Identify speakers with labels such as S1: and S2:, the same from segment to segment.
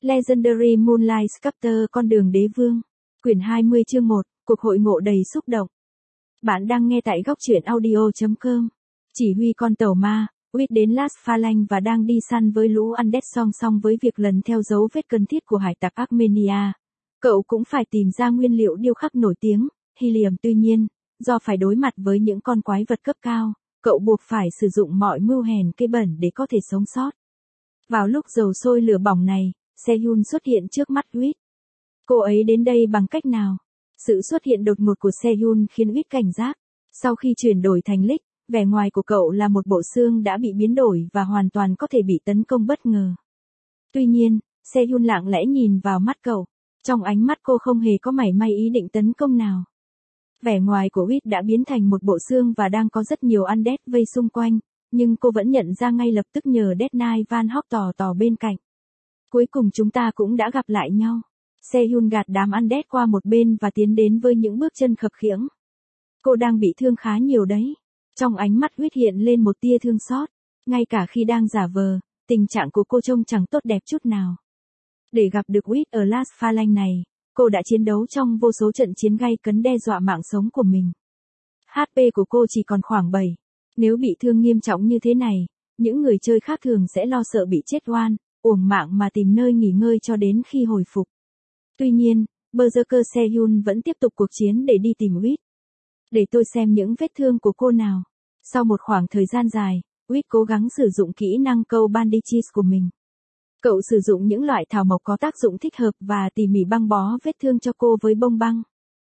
S1: Legendary Moonlight Sculptor con đường đế vương. Quyển 20 chương 1, cuộc hội ngộ đầy xúc động. Bạn đang nghe tại góc truyện audio.com. Chỉ huy con tàu ma, Wit đến Las Phalanx và đang đi săn với lũ Undead song song với việc lần theo dấu vết cần thiết của hải tặc Armenia. Cậu cũng phải tìm ra nguyên liệu điêu khắc nổi tiếng, helium. Tuy nhiên, do phải đối mặt với những con quái vật cấp cao, cậu buộc phải sử dụng mọi mưu hèn cây bẩn để có thể sống sót. Vào lúc dầu sôi lửa bỏng này, Sehun xuất hiện trước mắt Wit. Cô ấy đến đây bằng cách nào? Sự xuất hiện đột ngột của Sehun khiến Wit cảnh giác. Sau khi chuyển đổi thành Lick, vẻ ngoài của cậu là một bộ xương đã bị biến đổi và hoàn toàn có thể bị tấn công bất ngờ. Tuy nhiên, Sehun lặng lẽ nhìn vào mắt cậu. Trong ánh mắt cô không hề có mảy may ý định tấn công nào. Vẻ ngoài của Wit đã biến thành một bộ xương và đang có rất nhiều Undead vây xung quanh, nhưng cô vẫn nhận ra ngay lập tức nhờ Death Knight Van Hóc tò bên cạnh. Cuối cùng chúng ta cũng đã gặp lại nhau. Sehun gạt đám Undead qua một bên và tiến đến với những bước chân khập khiễng. Cô đang bị thương khá nhiều đấy. Trong ánh mắt Wit hiện lên một tia thương xót. Ngay cả khi đang giả vờ, tình trạng của cô trông chẳng tốt đẹp chút nào. Để gặp được Wit ở Las Phalanx này, cô đã chiến đấu trong vô số trận chiến gay cấn đe dọa mạng sống của mình. HP của cô chỉ còn khoảng 7. Nếu bị thương nghiêm trọng như thế này, những người chơi khác thường sẽ lo sợ bị chết oan, uổng mạng mà tìm nơi nghỉ ngơi cho đến khi hồi phục. Tuy nhiên, Berserker Sehun vẫn tiếp tục cuộc chiến để đi tìm Wit. Để tôi xem những vết thương của cô nào. Sau một khoảng thời gian dài, Wit cố gắng sử dụng kỹ năng câu bandages của mình. Cậu sử dụng những loại thảo mộc có tác dụng thích hợp và tỉ mỉ băng bó vết thương cho cô với bông băng.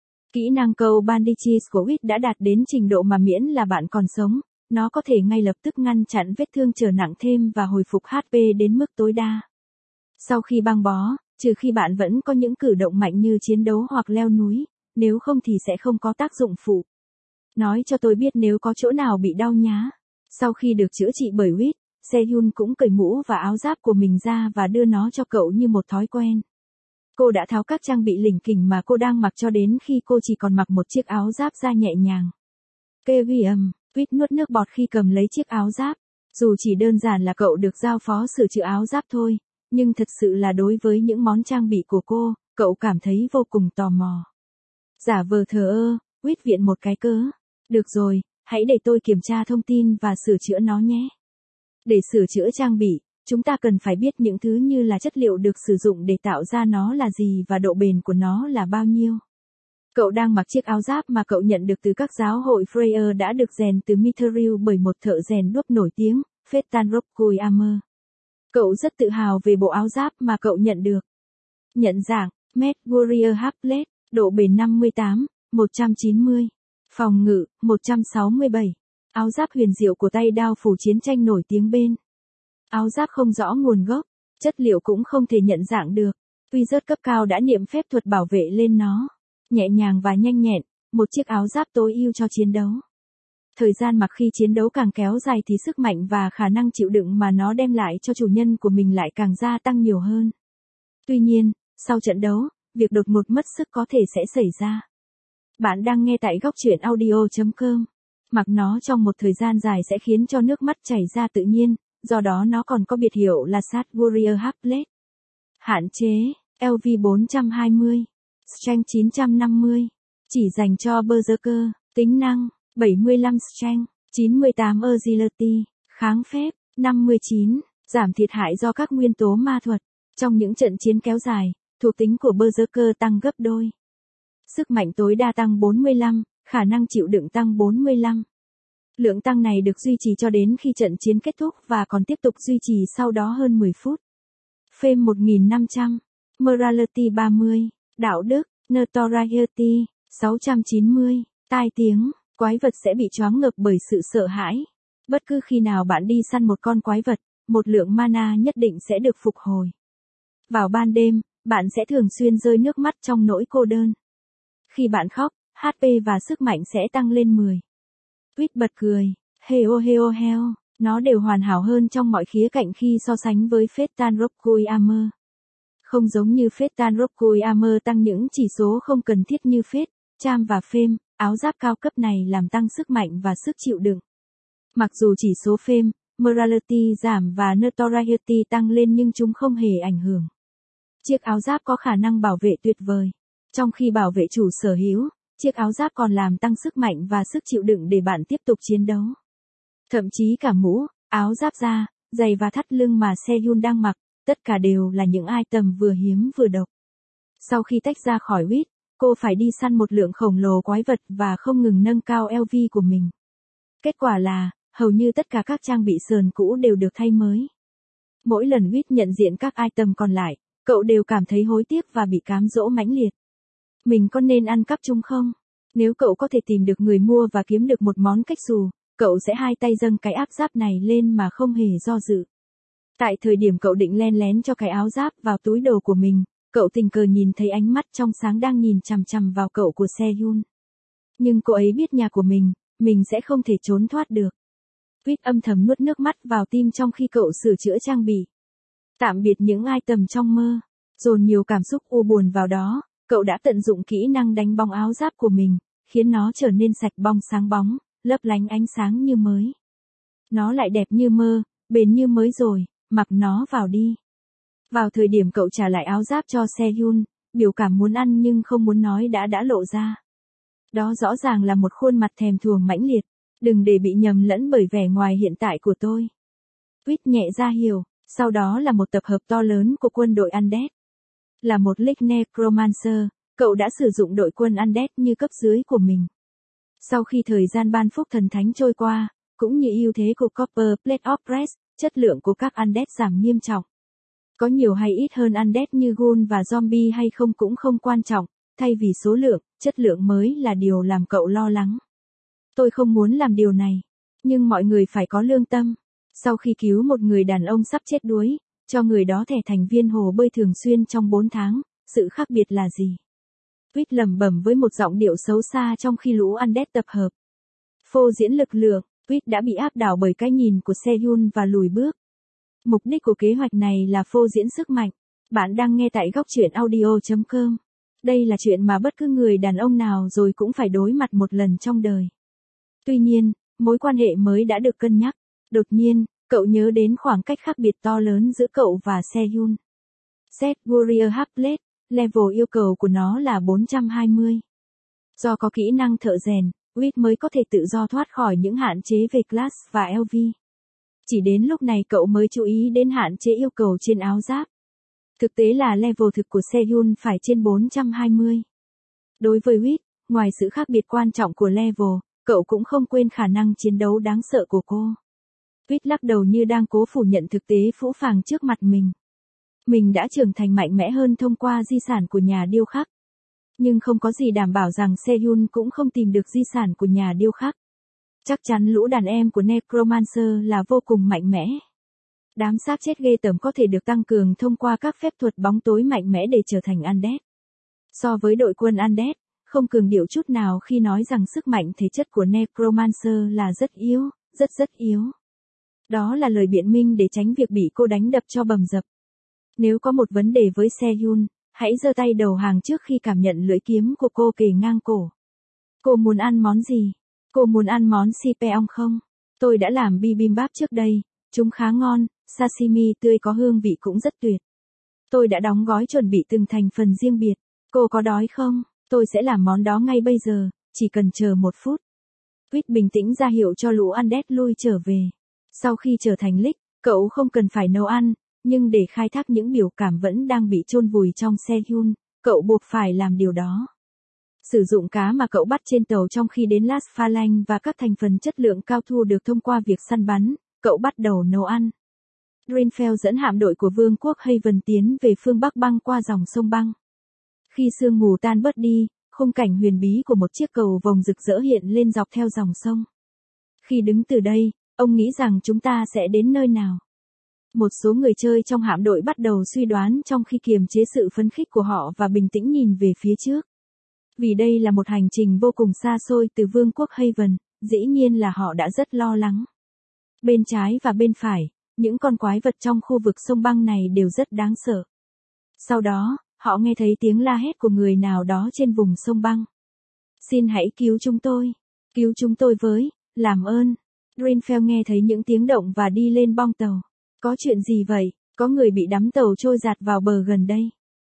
S1: Kỹ năng câu bandages của Wit đã đạt đến trình độ mà miễn là bạn còn sống, nó có thể ngay lập tức ngăn chặn vết thương trở nặng thêm và hồi phục HP đến mức tối đa. Sau khi băng bó, trừ khi bạn vẫn có những cử động mạnh như chiến đấu hoặc leo núi, nếu không thì sẽ không có tác dụng phụ. Nói cho tôi biết nếu có chỗ nào bị đau nhá. Sau khi được chữa trị bởi Wit, Sehun cũng cởi mũ và áo giáp của mình ra và đưa nó cho cậu như một thói quen. Cô đã tháo các trang bị lỉnh kỉnh mà cô đang mặc cho đến khi cô chỉ còn mặc một chiếc áo giáp da nhẹ nhàng. Kevin, Wit nuốt nước bọt khi cầm lấy chiếc áo giáp. Dù chỉ đơn giản là cậu được giao phó sửa chữa áo giáp thôi, nhưng thật sự là đối với những món trang bị của cô, cậu cảm thấy vô cùng tò mò. Giả vờ thờ ơ, Wit viện một cái cớ. Được rồi, hãy để tôi kiểm tra thông tin và sửa chữa nó nhé. Để sửa chữa trang bị, chúng ta cần phải biết những thứ như là chất liệu được sử dụng để tạo ra nó là gì và độ bền của nó là bao nhiêu. Cậu đang mặc chiếc áo giáp mà cậu nhận được từ các giáo hội Freya đã được rèn từ Mithril bởi một thợ rèn đúc nổi tiếng, Phaeton Rockwood Armor. Cậu rất tự hào về bộ áo giáp mà cậu nhận được. Nhận dạng, Med Warrior Half Plate, độ bền 58, 190. Phòng ngự, 167. Áo giáp huyền diệu của tay đao phủ chiến tranh nổi tiếng bên. Áo giáp không rõ nguồn gốc, chất liệu cũng không thể nhận dạng được. Wizard cấp cao đã niệm phép thuật bảo vệ lên nó. Nhẹ nhàng và nhanh nhẹn, một chiếc áo giáp tối ưu cho chiến đấu. Thời gian mặc khi chiến đấu càng kéo dài thì sức mạnh và khả năng chịu đựng mà nó đem lại cho chủ nhân của mình lại càng gia tăng nhiều hơn. Tuy nhiên, sau trận đấu, việc đột ngột mất sức có thể sẽ xảy ra. Bạn đang nghe tại góc truyện audio.com. Mặc nó trong một thời gian dài sẽ khiến cho nước mắt chảy ra tự nhiên, do đó nó còn có biệt hiệu là Sad Warrior Half Plate. Hạn chế, LV 420, Strength 950, chỉ dành cho Berserker, tính năng, 75 Strength, 98 Agility, kháng phép, 59, giảm thiệt hại do các nguyên tố ma thuật. Trong những trận chiến kéo dài, thuộc tính của Berserker tăng gấp đôi. Sức mạnh tối đa tăng 45, khả năng chịu đựng tăng 45. Lượng tăng này được duy trì cho đến khi trận chiến kết thúc và còn tiếp tục duy trì sau đó hơn 10 phút. Fame 1500, Morality 30, đạo đức, Notoriety, 690, tai tiếng, quái vật sẽ bị choáng ngợp bởi sự sợ hãi. Bất cứ khi nào bạn đi săn một con quái vật, một lượng mana nhất định sẽ được phục hồi. Vào ban đêm, bạn sẽ thường xuyên rơi nước mắt trong nỗi cô đơn. Khi bạn khóc, HP và sức mạnh sẽ tăng lên 10. Wit bật cười, heo, nó đều hoàn hảo hơn trong mọi khía cạnh khi so sánh với Phaeton Rockwood Armor. Không giống như Phaeton Rockwood Armor tăng những chỉ số không cần thiết như Phết, Charm và Fame, áo giáp cao cấp này làm tăng sức mạnh và sức chịu đựng. Mặc dù chỉ số Fame, Morality giảm và Notoriety tăng lên nhưng chúng không hề ảnh hưởng Chiếc áo giáp có khả năng bảo vệ tuyệt vời. Trong khi bảo vệ chủ sở hữu, chiếc áo giáp còn làm tăng sức mạnh và sức chịu đựng để bạn tiếp tục chiến đấu. Thậm chí cả mũ, áo giáp da, giày và thắt lưng mà Sehun đang mặc, tất cả đều là những item vừa hiếm vừa độc. Sau khi tách ra khỏi Wit, cô phải đi săn một lượng khổng lồ quái vật và không ngừng nâng cao LV của mình. Kết quả là, hầu như tất cả các trang bị sườn cũ đều được thay mới. Mỗi lần Wit nhận diện các item còn lại, cậu đều cảm thấy hối tiếc và bị cám dỗ mãnh liệt. Mình có nên ăn cắp chúng không? Nếu cậu có thể tìm được người mua và kiếm được một món cách xù, cậu sẽ hai tay dâng cái áo giáp này lên mà không hề do dự. Tại thời điểm cậu định len lén cho cái áo giáp vào túi đồ của mình, cậu tình cờ nhìn thấy ánh mắt trong sáng đang nhìn chằm chằm vào cậu của Sehun. Nhưng cô ấy biết nhà của mình sẽ không thể trốn thoát được. Wit âm thầm nuốt nước mắt vào tim trong khi cậu sửa chữa trang bị. Tạm biệt những item trong mơ, dồn nhiều cảm xúc u buồn vào đó, cậu đã tận dụng kỹ năng đánh bóng áo giáp của mình, khiến nó trở nên sạch bong sáng bóng, lấp lánh ánh sáng như mới. Nó lại đẹp như mơ, bền như mới rồi, mặc nó vào đi. Vào thời điểm cậu trả lại áo giáp cho Sehun, biểu cảm muốn ăn nhưng không muốn nói đã lộ ra. Đó rõ ràng là một khuôn mặt thèm thuồng mãnh liệt, đừng để bị nhầm lẫn bởi vẻ ngoài hiện tại của tôi. Wit nhẹ ra hiểu, sau đó là một tập hợp to lớn của quân đội Undead. Là một Lich Necromancer, cậu đã sử dụng đội quân Undead như cấp dưới của mình. Sau khi thời gian ban phúc thần thánh trôi qua, cũng như ưu thế của Copper Plate of Rest, chất lượng của các Undead giảm nghiêm trọng. Có nhiều hay ít hơn Undead như Ghoul và Zombie hay không cũng không quan trọng, thay vì số lượng, chất lượng mới là điều làm cậu lo lắng. Tôi không muốn làm điều này, nhưng mọi người phải có lương tâm. Sau khi cứu một người đàn ông sắp chết đuối, cho người đó thẻ thành viên hồ bơi thường xuyên trong 4 tháng, sự khác biệt là gì? Wit lẩm bẩm với một giọng điệu xấu xa trong khi lũ Undead tập hợp. Phô diễn lực lượng, Wit đã bị áp đảo bởi cái nhìn của Sehun và lùi bước. Mục đích của kế hoạch này là phô diễn sức mạnh. Bạn đang nghe tại góc truyện audio.com. Đây là chuyện mà bất cứ người đàn ông nào rồi cũng phải đối mặt một lần trong đời. Tuy nhiên, mối quan hệ mới đã được cân nhắc. Đột nhiên, cậu nhớ đến khoảng cách khác biệt to lớn giữa cậu và Sehun. Set Warrior Hardplate, level yêu cầu của nó là 420. Do có kỹ năng thợ rèn, Wit mới có thể tự do thoát khỏi những hạn chế về class và LV. Chỉ đến lúc này cậu mới chú ý đến hạn chế yêu cầu trên áo giáp. Thực tế là level thực của Sehun phải trên 420. Đối với Wit, ngoài sự khác biệt quan trọng của level, cậu cũng không quên khả năng chiến đấu đáng sợ của cô. Wit lắc đầu như đang cố phủ nhận thực tế phũ phàng trước mặt mình. Mình đã trưởng thành mạnh mẽ hơn thông qua di sản của nhà điêu khắc. Nhưng không có gì đảm bảo rằng Sehun cũng không tìm được di sản của nhà điêu khắc. Chắc chắn lũ đàn em của Necromancer là vô cùng mạnh mẽ. Đám xác chết ghê tởm có thể được tăng cường thông qua các phép thuật bóng tối mạnh mẽ để trở thành Undead. So với đội quân Undead, không cường điệu chút nào khi nói rằng sức mạnh thể chất của Necromancer là rất yếu, rất yếu. Đó là lời biện minh để tránh việc bị cô đánh đập cho bầm dập. Nếu có một vấn đề với Sehun, hãy giơ tay đầu hàng trước khi cảm nhận lưỡi kiếm của cô kề ngang cổ. Cô muốn ăn món gì? Cô muốn ăn món sipeong không? Tôi đã làm bibimbap trước đây, chúng khá ngon, sashimi tươi có hương vị cũng rất tuyệt. Tôi đã đóng gói chuẩn bị từng thành phần riêng biệt. Cô có đói không? Tôi sẽ làm món đó ngay bây giờ, chỉ cần chờ 1 phút. Wit bình tĩnh ra hiệu cho lũ Undead lui trở về. Sau khi trở thành Lich, cậu không cần phải nấu ăn, nhưng để khai thác những biểu cảm vẫn đang bị chôn vùi trong Sehun, cậu buộc phải làm điều đó. Sử dụng cá mà cậu bắt trên tàu trong khi đến Las Phalanx và các thành phần chất lượng cao thu được thông qua việc săn bắn, cậu bắt đầu nấu ăn. Greenfell dẫn hạm đội của Vương quốc Haven tiến về phương Bắc băng qua dòng sông băng. Khi sương mù tan bớt đi, khung cảnh huyền bí của một chiếc cầu vồng rực rỡ hiện lên dọc theo dòng sông. Khi đứng từ đây, ông nghĩ rằng chúng ta sẽ đến nơi nào? Một số người chơi trong hạm đội bắt đầu suy đoán trong khi kiềm chế sự phấn khích của họ và bình tĩnh nhìn về phía trước. Vì đây là một hành trình vô cùng xa xôi từ Vương quốc Haven, dĩ nhiên là họ đã rất lo lắng. Bên trái và bên phải, những con quái vật trong khu vực sông băng này đều rất đáng sợ. Sau đó, họ nghe thấy tiếng la hét của người nào đó trên vùng sông băng. Xin hãy cứu chúng tôi với, làm ơn. Greenfell nghe thấy những tiếng động và đi lên bong tàu. Có chuyện gì vậy? Có người bị đắm tàu trôi dạt vào bờ gần đây.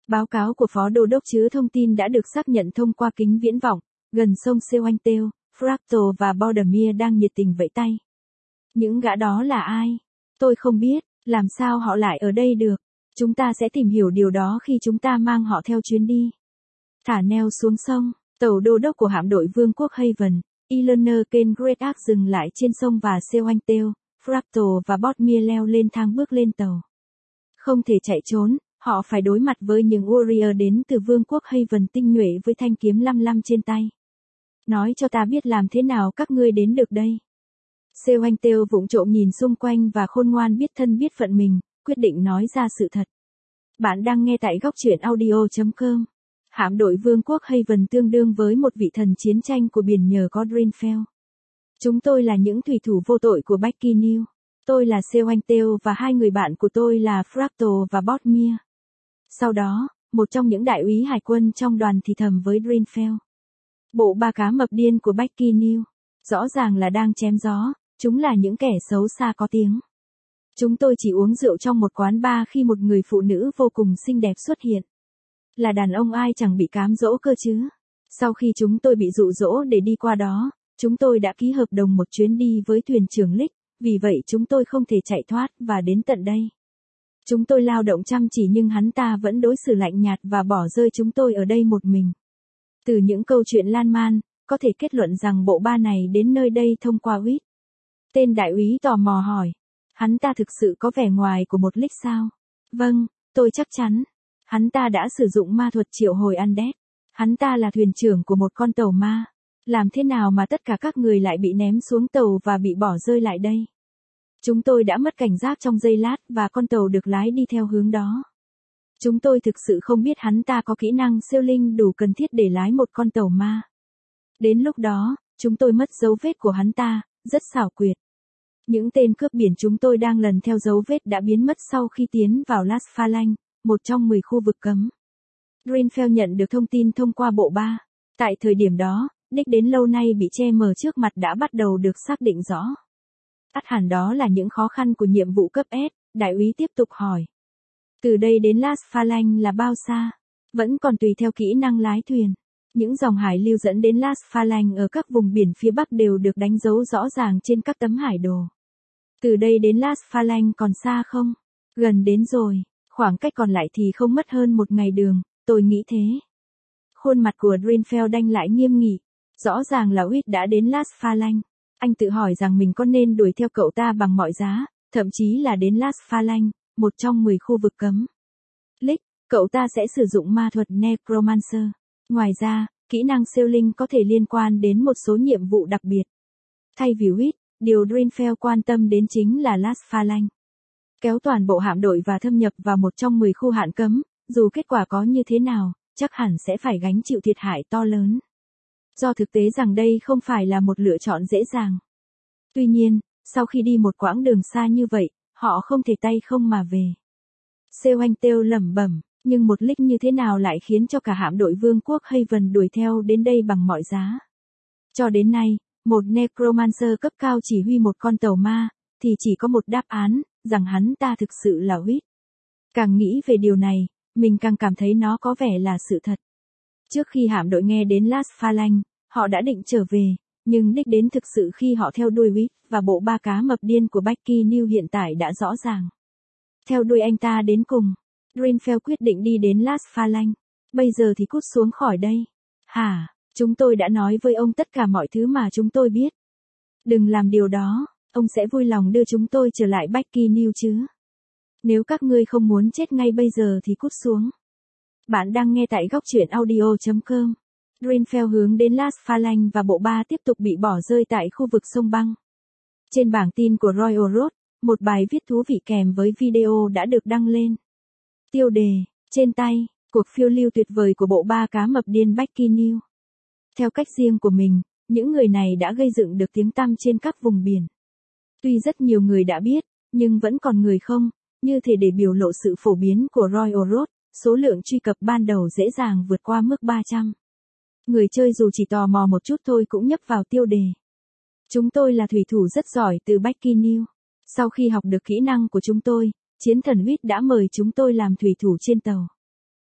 S1: Báo cáo của Phó Đô đốc chứa thông tin đã được xác nhận thông qua kính viễn vọng, gần sông Sewangtail, Fractal và Baldermere đang nhiệt tình vẫy tay. Những gã đó là ai? Tôi không biết, làm sao họ lại ở đây được? Chúng ta sẽ tìm hiểu điều đó khi chúng ta mang họ theo chuyến đi. Thả neo xuống sông, tàu đô đốc của hạm đội Vương quốc Haven, Eleanor Kane Great Ark dừng lại trên sông và Sewangtail, Fractal và Baldermere leo lên thang bước lên tàu. Không thể chạy trốn, họ phải đối mặt với những warrior đến từ Vương quốc Haven tinh nhuệ với thanh kiếm 55 trên tay. Nói cho ta biết làm thế nào các ngươi đến được đây. Sewangtail vụng trộm nhìn xung quanh và khôn ngoan biết thân biết phận mình, quyết định nói ra sự thật. Bạn đang nghe tại góc truyện audio.com. Hạm đội Vương quốc Haven tương đương với một vị thần chiến tranh của biển nhờ có Drinfell. Chúng tôi là những thủy thủ vô tội của Becky New. Tôi là Sewangtail và hai người bạn của tôi là Fractal và Baldermere. Sau đó, một trong những đại úy hải quân trong đoàn thì thầm với Drinfell. Bộ ba cá mập điên của Becky New. Rõ ràng là đang chém gió, chúng là những kẻ xấu xa có tiếng. Chúng tôi chỉ uống rượu trong một quán bar khi một người phụ nữ vô cùng xinh đẹp xuất hiện. Là đàn ông ai chẳng bị cám dỗ cơ chứ. Sau khi chúng tôi bị dụ dỗ để đi qua đó, chúng tôi đã ký hợp đồng một chuyến đi với thuyền trưởng Lick, vì vậy chúng tôi không thể chạy thoát và đến tận đây. Chúng tôi lao động chăm chỉ nhưng hắn ta vẫn đối xử lạnh nhạt và bỏ rơi chúng tôi ở đây một mình. Từ những câu chuyện lan man, có thể kết luận rằng bộ ba này đến nơi đây thông qua Whit. Tên đại úy tò mò hỏi. Hắn ta thực sự có vẻ ngoài của một Lick sao? Vâng, tôi chắc chắn. Hắn ta đã sử dụng ma thuật triệu hồi Undead. Hắn ta là thuyền trưởng của một con tàu ma. Làm thế nào mà tất cả các người lại bị ném xuống tàu và bị bỏ rơi lại đây? Chúng tôi đã mất cảnh giác trong giây lát và con tàu được lái đi theo hướng đó. Chúng tôi thực sự không biết hắn ta có kỹ năng siêu linh đủ cần thiết để lái một con tàu ma. Đến lúc đó, chúng tôi mất dấu vết của hắn ta, rất xảo quyệt. Những tên cướp biển chúng tôi đang lần theo dấu vết đã biến mất sau khi tiến vào Las Phalanx, một trong 10 khu vực cấm. Drinfell nhận được thông tin thông qua bộ ba. Tại thời điểm đó, đích đến lâu nay bị che mờ trước mặt đã bắt đầu được xác định rõ. Ắt hẳn đó là những khó khăn của nhiệm vụ cấp S, đại úy tiếp tục hỏi. Từ đây đến Las Phalanx là bao xa? Vẫn còn tùy theo kỹ năng lái thuyền. Những dòng hải lưu dẫn đến Las Phalanx ở các vùng biển phía Bắc đều được đánh dấu rõ ràng trên các tấm hải đồ. Từ đây đến Las Phalanx còn xa không? Gần đến rồi, khoảng cách còn lại thì không mất hơn một ngày đường, tôi nghĩ thế. Khuôn mặt của Drinfell đanh lại nghiêm nghị. Rõ ràng là Whit đã đến Las Phalanx. Anh tự hỏi rằng mình có nên đuổi theo cậu ta bằng mọi giá, thậm chí là đến Las Phalanx, một trong 10 khu vực cấm. Lick, cậu ta sẽ sử dụng ma thuật Necromancer. Ngoài ra, kỹ năng siêu linh có thể liên quan đến một số nhiệm vụ đặc biệt. Thay vì Whit, điều Drinfell quan tâm đến chính là Las Phalanx. Kéo toàn bộ hạm đội và thâm nhập vào một trong 10 khu hạn cấm, dù kết quả có như thế nào, chắc hẳn sẽ phải gánh chịu thiệt hại to lớn. Do thực tế rằng đây không phải là một lựa chọn dễ dàng. Tuy nhiên, sau khi đi một quãng đường xa như vậy, họ không thể tay không mà về. Sewangtail lẩm bẩm, nhưng một Lick như thế nào lại khiến cho cả hạm đội Vương quốc Haven đuổi theo đến đây bằng mọi giá. Cho đến nay, một Necromancer cấp cao chỉ huy một con tàu ma, thì chỉ có một đáp án, rằng hắn ta thực sự là Whit. Càng nghĩ về điều này, mình càng cảm thấy nó có vẻ là sự thật. Trước khi hạm đội nghe đến Las Phalanx, họ đã định trở về, nhưng đích đến thực sự khi họ theo đuôi Whit và bộ ba cá mập điên của Becky New hiện tại đã rõ ràng. Theo đuôi anh ta đến cùng, Drinfell quyết định đi đến Las Phalanx. Bây giờ thì cút xuống khỏi đây. Hả, chúng tôi đã nói với ông tất cả mọi thứ mà chúng tôi biết. Đừng làm điều đó, ông sẽ vui lòng đưa chúng tôi trở lại Becky New chứ. Nếu các ngươi không muốn chết ngay bây giờ thì cút xuống. Bạn đang nghe tại góc truyện audio.com. Drinfell hướng đến Las Phalanx và bộ ba tiếp tục bị bỏ rơi tại khu vực sông băng. Trên bảng tin của Royal Road, một bài viết thú vị kèm với video đã được đăng lên. Tiêu đề, trên tay, cuộc phiêu lưu tuyệt vời của bộ ba cá mập điên Becky New. Theo cách riêng của mình, những người này đã gây dựng được tiếng tăm trên các vùng biển. Tuy rất nhiều người đã biết, nhưng vẫn còn người không, như thể để biểu lộ sự phổ biến của Royal Road, số lượng truy cập ban đầu dễ dàng vượt qua mức 300. Người chơi dù chỉ tò mò một chút thôi cũng nhấp vào tiêu đề. Chúng tôi là thủy thủ rất giỏi từ Becky New. Sau khi học được kỹ năng của chúng tôi, chiến thần Whit đã mời chúng tôi làm thủy thủ trên tàu.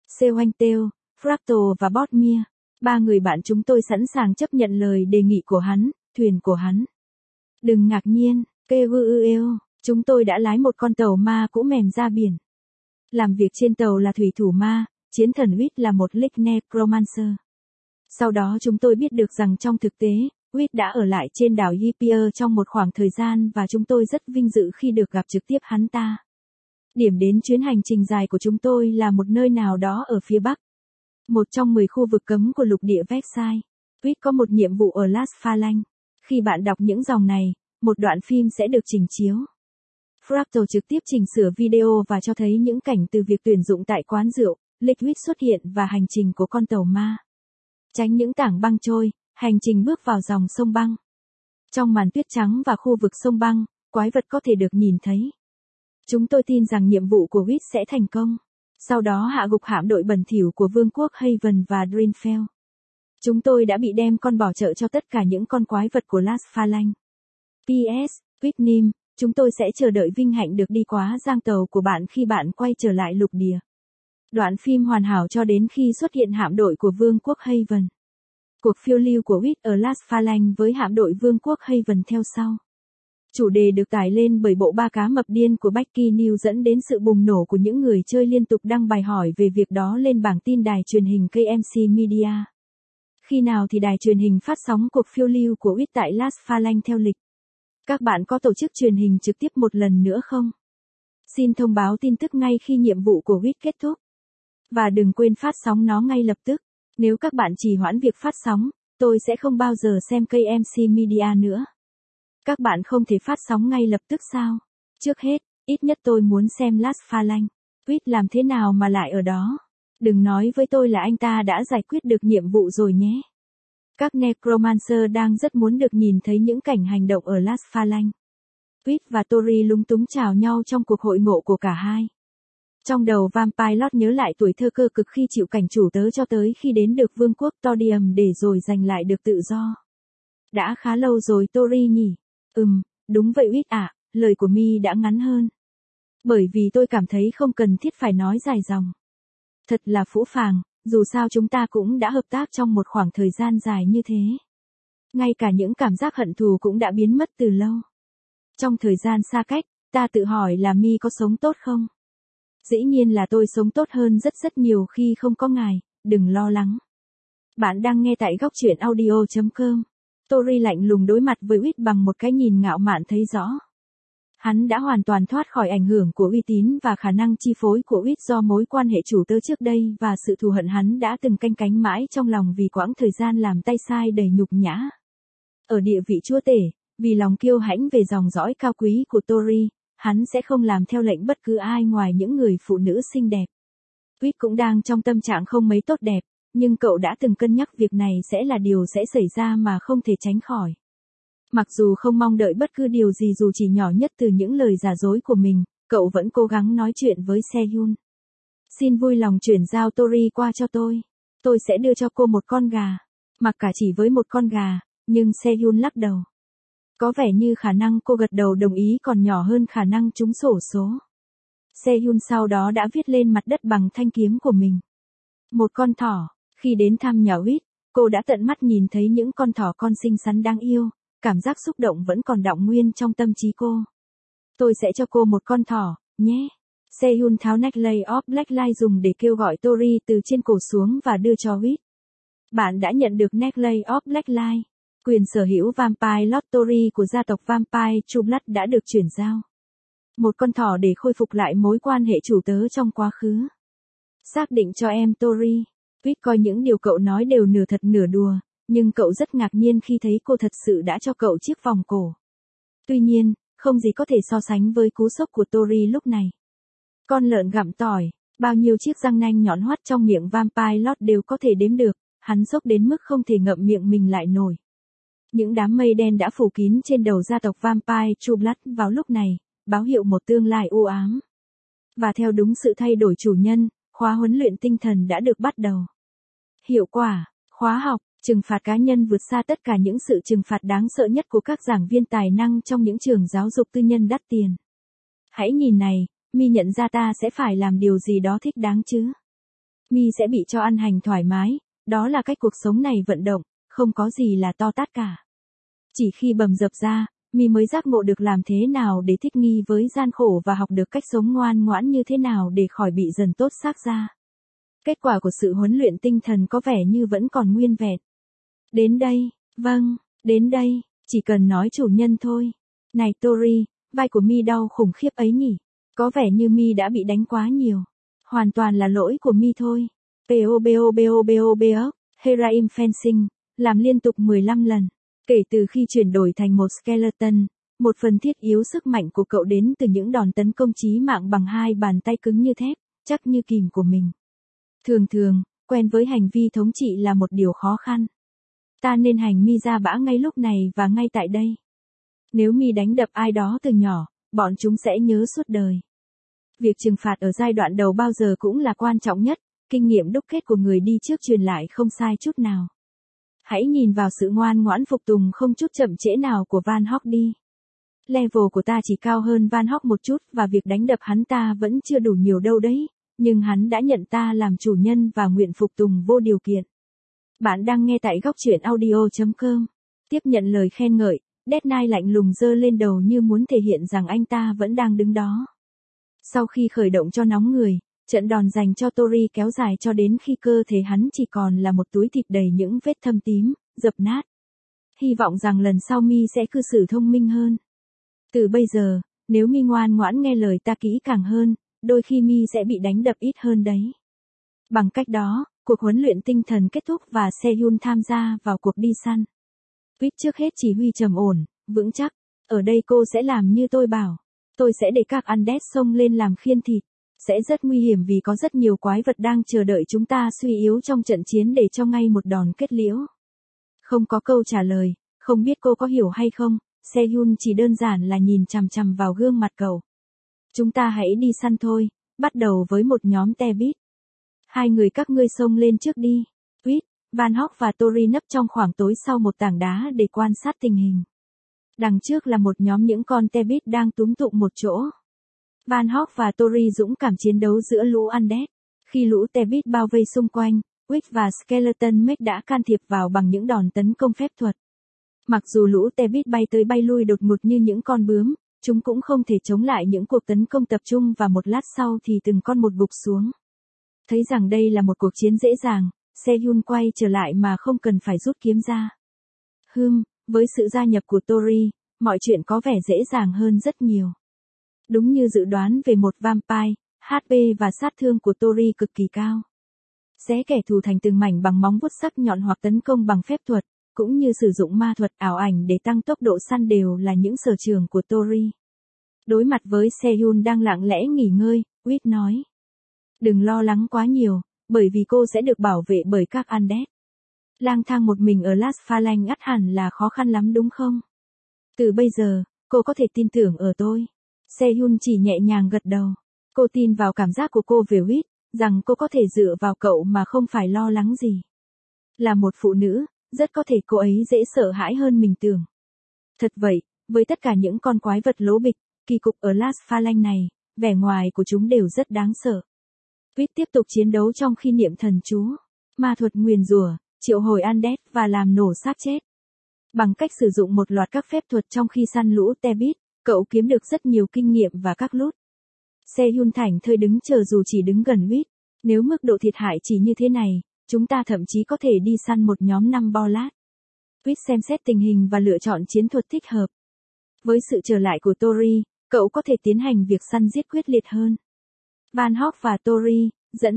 S1: Sewangtail, Fractal và Botmere. Ba người bạn chúng tôi sẵn sàng chấp nhận lời đề nghị của hắn, thuyền của hắn. Đừng ngạc nhiên, KUUEO, chúng tôi đã lái một con tàu ma cũ mềm ra biển. Làm việc trên tàu là thủy thủ ma, chiến thần Witt là một League Necromancer. Sau đó chúng tôi biết được rằng trong thực tế, Witt đã ở lại trên đảo Ypier trong một khoảng thời gian và chúng tôi rất vinh dự khi được gặp trực tiếp hắn ta. Điểm đến chuyến hành trình dài của chúng tôi là một nơi nào đó ở phía Bắc. Một trong 10 khu vực cấm của lục địa Versailles. Witt có một nhiệm vụ ở Las Phalanx. Khi bạn đọc những dòng này, một đoạn phim sẽ được trình chiếu. Fractal trực tiếp chỉnh sửa video và cho thấy những cảnh từ việc tuyển dụng tại quán rượu, Liquid xuất hiện và hành trình của con tàu ma. Tránh những tảng băng trôi, hành trình bước vào dòng sông băng. Trong màn tuyết trắng và khu vực sông băng, quái vật có thể được nhìn thấy. Chúng tôi tin rằng nhiệm vụ của Witt sẽ thành công. Sau đó hạ gục hạm đội bẩn thỉu của Vương quốc Haven và Dreamfell. Chúng tôi đã bị đem con bỏ chợ cho tất cả những con quái vật của Las Phalanx. P.S. Whitney, chúng tôi sẽ chờ đợi vinh hạnh được đi quá giang tàu của bạn khi bạn quay trở lại lục địa. Đoạn phim hoàn hảo cho đến khi xuất hiện hạm đội của Vương quốc Haven. Cuộc phiêu lưu của Witt ở Las Phalanx với hạm đội Vương quốc Haven theo sau. Chủ đề được tải lên bởi bộ ba cá mập điên của Becky News dẫn đến sự bùng nổ của những người chơi liên tục đăng bài hỏi về việc đó lên bảng tin đài truyền hình KMC Media. Khi nào thì đài truyền hình phát sóng cuộc phiêu lưu của Witt tại Las Phalanx theo lịch? Các bạn có tổ chức truyền hình trực tiếp một lần nữa không? Xin thông báo tin tức ngay khi nhiệm vụ của Witt kết thúc. Và đừng quên phát sóng nó ngay lập tức. Nếu các bạn trì hoãn việc phát sóng, tôi sẽ không bao giờ xem KMC Media nữa. Các bạn không thể phát sóng ngay lập tức sao? Trước hết, ít nhất tôi muốn xem Las Phalanx. Witt làm thế nào mà lại ở đó? Đừng nói với tôi là anh ta đã giải quyết được nhiệm vụ rồi nhé. Các Necromancer đang rất muốn được nhìn thấy những cảnh hành động ở Las Phalanx. Witt và Tori lúng túng chào nhau trong cuộc hội ngộ của cả hai. Trong đầu Vampire Lord nhớ lại tuổi thơ cơ cực khi chịu cảnh chủ tớ cho tới khi đến được vương quốc Todium để rồi giành lại được tự do. Đã khá lâu rồi Tori nhỉ? Đúng vậy Witt ạ, lời của Mi đã ngắn hơn. Bởi vì tôi cảm thấy không cần thiết phải nói dài dòng. Thật là phũ phàng, dù sao chúng ta cũng đã hợp tác trong một khoảng thời gian dài như thế. Ngay cả những cảm giác hận thù cũng đã biến mất từ lâu. Trong thời gian xa cách, ta tự hỏi là Mi có sống tốt không? Dĩ nhiên là tôi sống tốt hơn rất rất nhiều khi không có ngài, đừng lo lắng. Bạn đang nghe tại góc truyện audio.com. Tori lạnh lùng đối mặt với Witt bằng một cái nhìn ngạo mạn thấy rõ. Hắn đã hoàn toàn thoát khỏi ảnh hưởng của uy tín và khả năng chi phối của Witt do mối quan hệ chủ tớ trước đây và sự thù hận hắn đã từng canh cánh mãi trong lòng vì quãng thời gian làm tay sai đầy nhục nhã. Ở địa vị chúa tể, vì lòng kiêu hãnh về dòng dõi cao quý của Tori, hắn sẽ không làm theo lệnh bất cứ ai ngoài những người phụ nữ xinh đẹp. Witt cũng đang trong tâm trạng không mấy tốt đẹp, nhưng cậu đã từng cân nhắc việc này sẽ là điều sẽ xảy ra mà không thể tránh khỏi. Mặc dù không mong đợi bất cứ điều gì dù chỉ nhỏ nhất từ những lời giả dối của mình, cậu vẫn cố gắng nói chuyện với Seyun. Xin vui lòng chuyển giao Tori qua cho tôi. Tôi sẽ đưa cho cô một con gà. Mặc cả chỉ với một con gà, nhưng Seyun lắc đầu. Có vẻ như khả năng cô gật đầu đồng ý còn nhỏ hơn khả năng trúng xổ số. Seyun sau đó đã viết lên mặt đất bằng thanh kiếm của mình. Một con thỏ. Khi đến thăm nhà Witt, cô đã tận mắt nhìn thấy những con thỏ con xinh xắn đáng yêu. Cảm giác xúc động vẫn còn đọng nguyên trong tâm trí cô. Tôi sẽ cho cô một con thỏ, nhé. Seyun tháo necklace of Black Light dùng để kêu gọi Tori từ trên cổ xuống và đưa cho Witt. Bạn đã nhận được necklace of Black Light. Quyền sở hữu Vampire Lord Tori của gia tộc Vampire True Blood đã được chuyển giao. Một con thỏ để khôi phục lại mối quan hệ chủ tớ trong quá khứ. Xác định cho em Tori. Witt coi những điều cậu nói đều nửa thật nửa đùa. Nhưng cậu rất ngạc nhiên khi thấy cô thật sự đã cho cậu chiếc vòng cổ. Tuy nhiên, không gì có thể so sánh với cú sốc của Tori lúc này. Con lợn gặm tỏi, bao nhiêu chiếc răng nanh nhọn hoắt trong miệng Vampire Lord đều có thể đếm được, hắn sốc đến mức không thể ngậm miệng mình lại nổi. Những đám mây đen đã phủ kín trên đầu gia tộc Vampire True Blood vào lúc này, báo hiệu một tương lai u ám. Và theo đúng sự thay đổi chủ nhân, khóa huấn luyện tinh thần đã được bắt đầu. Hiệu quả, khóa học. Trừng phạt cá nhân vượt xa tất cả những sự trừng phạt đáng sợ nhất của các giảng viên tài năng trong những trường giáo dục tư nhân đắt tiền. Hãy nhìn này, Mi nhận ra ta sẽ phải làm điều gì đó thích đáng chứ. Mi sẽ bị cho ăn hành thoải mái, đó là cách cuộc sống này vận động, không có gì là to tát cả. Chỉ khi bầm dập ra, Mi mới giác ngộ được làm thế nào để thích nghi với gian khổ và học được cách sống ngoan ngoãn như thế nào để khỏi bị dần tốt xác ra. Kết quả của sự huấn luyện tinh thần có vẻ như vẫn còn nguyên vẹn. Đến đây, vâng, đến đây, chỉ cần nói chủ nhân thôi. Này Tori, vai của Mi đau khủng khiếp ấy nhỉ? Có vẻ như Mi đã bị đánh quá nhiều. Hoàn toàn là lỗi của Mi thôi. Pobobobobobo, Heraim Fencing, làm liên tục 15 lần. Kể từ khi chuyển đổi thành một skeleton, một phần thiết yếu sức mạnh của cậu đến từ những đòn tấn công chí mạng bằng hai bàn tay cứng như thép, chắc như kìm của mình. Thường thường, quen với hành vi thống trị là một điều khó khăn. Ta nên hành Mi ra bã ngay lúc này và ngay tại đây. Nếu Mi đánh đập ai đó từ nhỏ, bọn chúng sẽ nhớ suốt đời. Việc trừng phạt ở giai đoạn đầu bao giờ cũng là quan trọng nhất, kinh nghiệm đúc kết của người đi trước truyền lại không sai chút nào. Hãy nhìn vào sự ngoan ngoãn phục tùng không chút chậm trễ nào của Van Hok đi. Level của ta chỉ cao hơn Van Hok một chút và việc đánh đập hắn ta vẫn chưa đủ nhiều đâu đấy, nhưng hắn đã nhận ta làm chủ nhân và nguyện phục tùng vô điều kiện. Bạn đang nghe tại góc truyện audio.com. Tiếp nhận lời khen ngợi, Death Knight lạnh lùng giơ lên đầu như muốn thể hiện rằng anh ta vẫn đang đứng đó. Sau khi khởi động cho nóng người, trận đòn dành cho Tori kéo dài cho đến khi cơ thể hắn chỉ còn là một túi thịt đầy những vết thâm tím, dập nát. Hy vọng rằng lần sau Mi sẽ cư xử thông minh hơn. Từ bây giờ, nếu Mi ngoan ngoãn nghe lời ta kỹ càng hơn, đôi khi Mi sẽ bị đánh đập ít hơn đấy. Bằng cách đó, cuộc huấn luyện tinh thần kết thúc và Sehun tham gia vào cuộc đi săn. Quýt trước hết chỉ huy trầm ổn, vững chắc. Ở đây cô sẽ làm như tôi bảo. Tôi sẽ để các undead xông lên làm khiên thịt. Sẽ rất nguy hiểm vì có rất nhiều quái vật đang chờ đợi chúng ta suy yếu trong trận chiến để cho ngay một đòn kết liễu. Không có câu trả lời, không biết cô có hiểu hay không, Sehun chỉ đơn giản là nhìn chằm chằm vào gương mặt cậu. Chúng ta hãy đi săn thôi, bắt đầu với một nhóm Tebit. Hai người các ngươi xông lên trước đi. Quýt, Van Hok và Tori nấp trong khoảng tối sau một tảng đá để quan sát tình hình. Đằng trước là một nhóm những con Tebit đang túm tụm một chỗ. Van Hok và Tori dũng cảm chiến đấu giữa lũ undead. Khi lũ Tebit bao vây xung quanh, Witch và Skeleton Mech đã can thiệp vào bằng những đòn tấn công phép thuật. Mặc dù lũ Tebit bay tới bay lui đột ngột như những con bướm, chúng cũng không thể chống lại những cuộc tấn công tập trung và một lát sau thì từng con một gục xuống. Thấy rằng đây là một cuộc chiến dễ dàng, Sehun quay trở lại mà không cần phải rút kiếm ra. Với sự gia nhập của Tori, mọi chuyện có vẻ dễ dàng hơn rất nhiều. Đúng như dự đoán về một vampire, HP và sát thương của Tori cực kỳ cao. Xé kẻ thù thành từng mảnh bằng móng vuốt sắc nhọn hoặc tấn công bằng phép thuật, cũng như sử dụng ma thuật ảo ảnh để tăng tốc độ săn đều là những sở trường của Tori. Đối mặt với Sehun đang lặng lẽ nghỉ ngơi, Wit nói. Đừng lo lắng quá nhiều, bởi vì cô sẽ được bảo vệ bởi các undead. Lang thang một mình ở Las Phalanx ắt hẳn là khó khăn lắm đúng không? Từ bây giờ, cô có thể tin tưởng ở tôi. Sehun chỉ nhẹ nhàng gật đầu. Cô tin vào cảm giác của cô về Wit, rằng cô có thể dựa vào cậu mà không phải lo lắng gì. Là một phụ nữ, rất có thể cô ấy dễ sợ hãi hơn mình tưởng. Thật vậy, với tất cả những con quái vật lố bịch, kỳ cục ở Las Phalanx này, vẻ ngoài của chúng đều rất đáng sợ. Wit tiếp tục chiến đấu trong khi niệm thần chú, ma thuật nguyền rủa, triệu hồi undead và làm nổ xác chết. Bằng cách sử dụng một loạt các phép thuật trong khi săn lũ Tebit, cậu kiếm được rất nhiều kinh nghiệm và các loot. Sehun thảnh thơi đứng chờ dù chỉ đứng gần Wit. Nếu mức độ thiệt hại chỉ như thế này, chúng ta thậm chí có thể đi săn một nhóm 5 Bolat. Wit xem xét tình hình và lựa chọn chiến thuật thích hợp. Với sự trở lại của Tori, cậu có thể tiến hành việc săn giết quyết liệt hơn. Van Hok và Tori,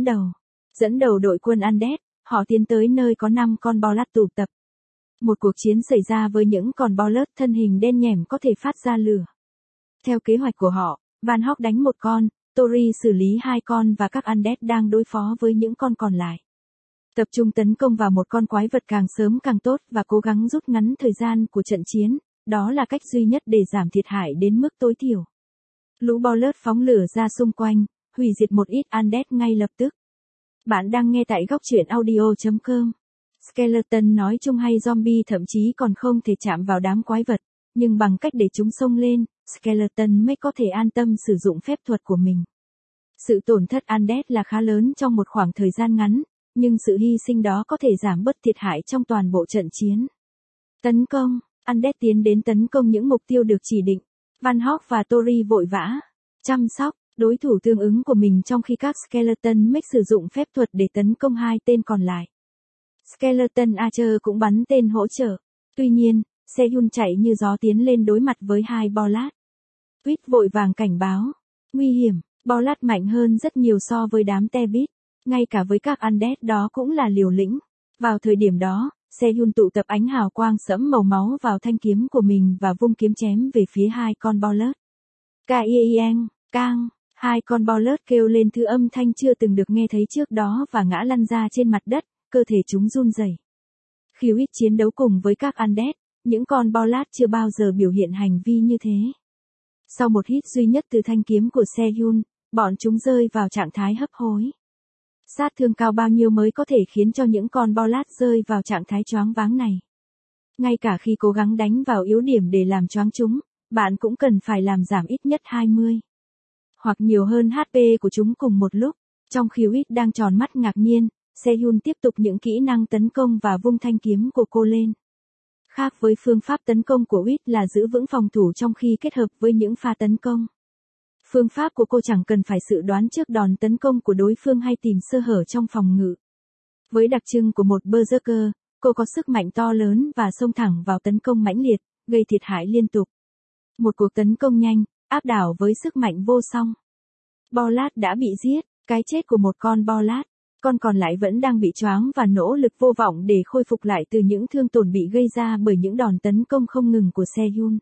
S1: dẫn đầu đội quân undead, họ tiến tới nơi có 5 con Bolat tụ tập. Một cuộc chiến xảy ra với những con Bolat thân hình đen nhẻm có thể phát ra lửa. Theo kế hoạch của họ, Van Hok đánh một con, Tori xử lý 2 con và các undead đang đối phó với những con còn lại. Tập trung tấn công vào một con quái vật càng sớm càng tốt và cố gắng rút ngắn thời gian của trận chiến, đó là cách duy nhất để giảm thiệt hại đến mức tối thiểu. Lũ Bolat phóng lửa ra xung quanh, hủy diệt một ít undead ngay lập tức. Bạn đang nghe tại góc truyện audio.com. Skeleton nói chung hay zombie thậm chí còn không thể chạm vào đám quái vật, nhưng bằng cách để chúng xông lên, Skeleton mới có thể an tâm sử dụng phép thuật của mình. Sự tổn thất Undead là khá lớn trong một khoảng thời gian ngắn, nhưng sự hy sinh đó có thể giảm bớt thiệt hại trong toàn bộ trận chiến. Tấn công, Undead tiến đến tấn công những mục tiêu được chỉ định. Van Hawk và Tori vội vã chăm sóc đối thủ tương ứng của mình trong khi các Skeleton Mech sử dụng phép thuật để tấn công hai tên còn lại. Skeleton Archer cũng bắn tên hỗ trợ. Tuy nhiên, Sehun chạy như gió tiến lên đối mặt với hai Bolat. Quýt vội vàng cảnh báo. Nguy hiểm, Bolat mạnh hơn rất nhiều so với đám Tebit. Ngay cả với các Undead đó cũng là liều lĩnh. Vào thời điểm đó, Sehun tụ tập ánh hào quang sẫm màu máu vào thanh kiếm của mình và vung kiếm chém về phía hai con Bolat. Kaieng, Kang, hai con Bolat kêu lên thứ âm thanh chưa từng được nghe thấy trước đó và ngã lăn ra trên mặt đất, cơ thể chúng run rẩy. Khi Wit chiến đấu cùng với các Undead, những con Bolat chưa bao giờ biểu hiện hành vi như thế. Sau một hit duy nhất từ thanh kiếm của Sehun, bọn chúng rơi vào trạng thái hấp hối. Sát thương cao bao nhiêu mới có thể khiến cho những con Bolat rơi vào trạng thái choáng váng này. Ngay cả khi cố gắng đánh vào yếu điểm để làm choáng chúng, bạn cũng cần phải làm giảm ít nhất 20 hoặc nhiều hơn HP của chúng cùng một lúc. Trong khi Wit đang tròn mắt ngạc nhiên, Sehun tiếp tục những kỹ năng tấn công và vung thanh kiếm của cô lên. Khác với phương pháp tấn công của Wit là giữ vững phòng thủ trong khi kết hợp với những pha tấn công. Phương pháp của cô chẳng cần phải dự đoán trước đòn tấn công của đối phương hay tìm sơ hở trong phòng ngự. Với đặc trưng của một Berserker, cô có sức mạnh to lớn và xông thẳng vào tấn công mãnh liệt, gây thiệt hại liên tục. Một cuộc tấn công nhanh, áp đảo với sức mạnh vô song. Bolat đã bị giết, cái chết của một con Bolat, con còn lại vẫn đang bị choáng và nỗ lực vô vọng để khôi phục lại từ những thương tổn bị gây ra bởi những đòn tấn công không ngừng của Sehun.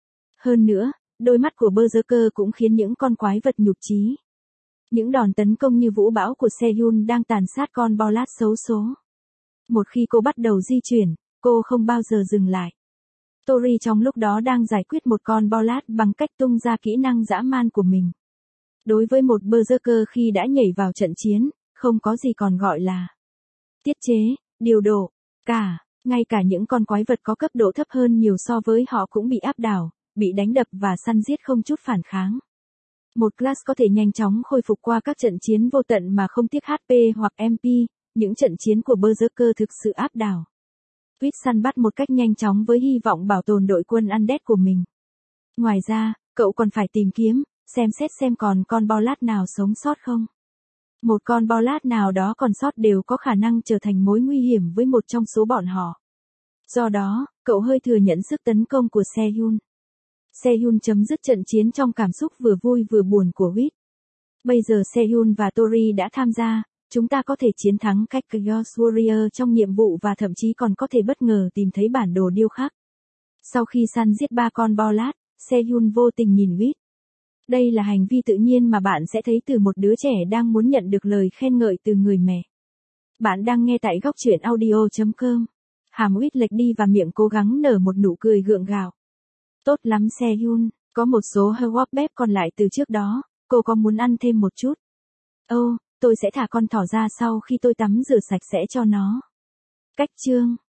S1: Hơn nữa, đôi mắt của Berserker cũng khiến những con quái vật nhục chí. Những đòn tấn công như vũ bão của Sehun đang tàn sát con Bolat xấu số. Một khi cô bắt đầu di chuyển, cô không bao giờ dừng lại. Tori trong lúc đó đang giải quyết một con Bolat bằng cách tung ra kỹ năng dã man của mình. Đối với một Berserker khi đã nhảy vào trận chiến, không có gì còn gọi là tiết chế, điều độ. Ngay cả những con quái vật có cấp độ thấp hơn nhiều so với họ cũng bị áp đảo, bị đánh đập và săn giết không chút phản kháng. Một class có thể nhanh chóng khôi phục qua các trận chiến vô tận mà không tiếc HP hoặc MP, những trận chiến của Berserker thực sự áp đảo. Quýt săn bắt một cách nhanh chóng với hy vọng bảo tồn đội quân Undead của mình. Ngoài ra, cậu còn phải tìm kiếm, xem xét xem còn con Bolat nào sống sót không. Một con Bolat nào đó còn sót đều có khả năng trở thành mối nguy hiểm với một trong số bọn họ. Do đó, cậu hơi thừa nhận sức tấn công của Sehun. Sehun chấm dứt trận chiến trong cảm xúc vừa vui vừa buồn của Wit. Bây giờ Sehun và Tori đã tham gia, chúng ta có thể chiến thắng cách Chaos Warrior trong nhiệm vụ và thậm chí còn có thể bất ngờ tìm thấy bản đồ điêu khắc. Sau khi săn giết 3 con Bolat, Sehun vô tình nhìn Wit. Đây là hành vi tự nhiên mà bạn sẽ thấy từ một đứa trẻ đang muốn nhận được lời khen ngợi từ người mẹ. Bạn đang nghe tại góc truyện audio.com. Hàm Wit lệch đi và miệng cố gắng nở một nụ cười gượng gạo. Tốt lắm Sehun, có một số Hewok bếp còn lại từ trước đó, cô có muốn ăn thêm một chút? Tôi sẽ thả con thỏ ra sau khi tôi tắm rửa sạch sẽ cho nó. Cách chương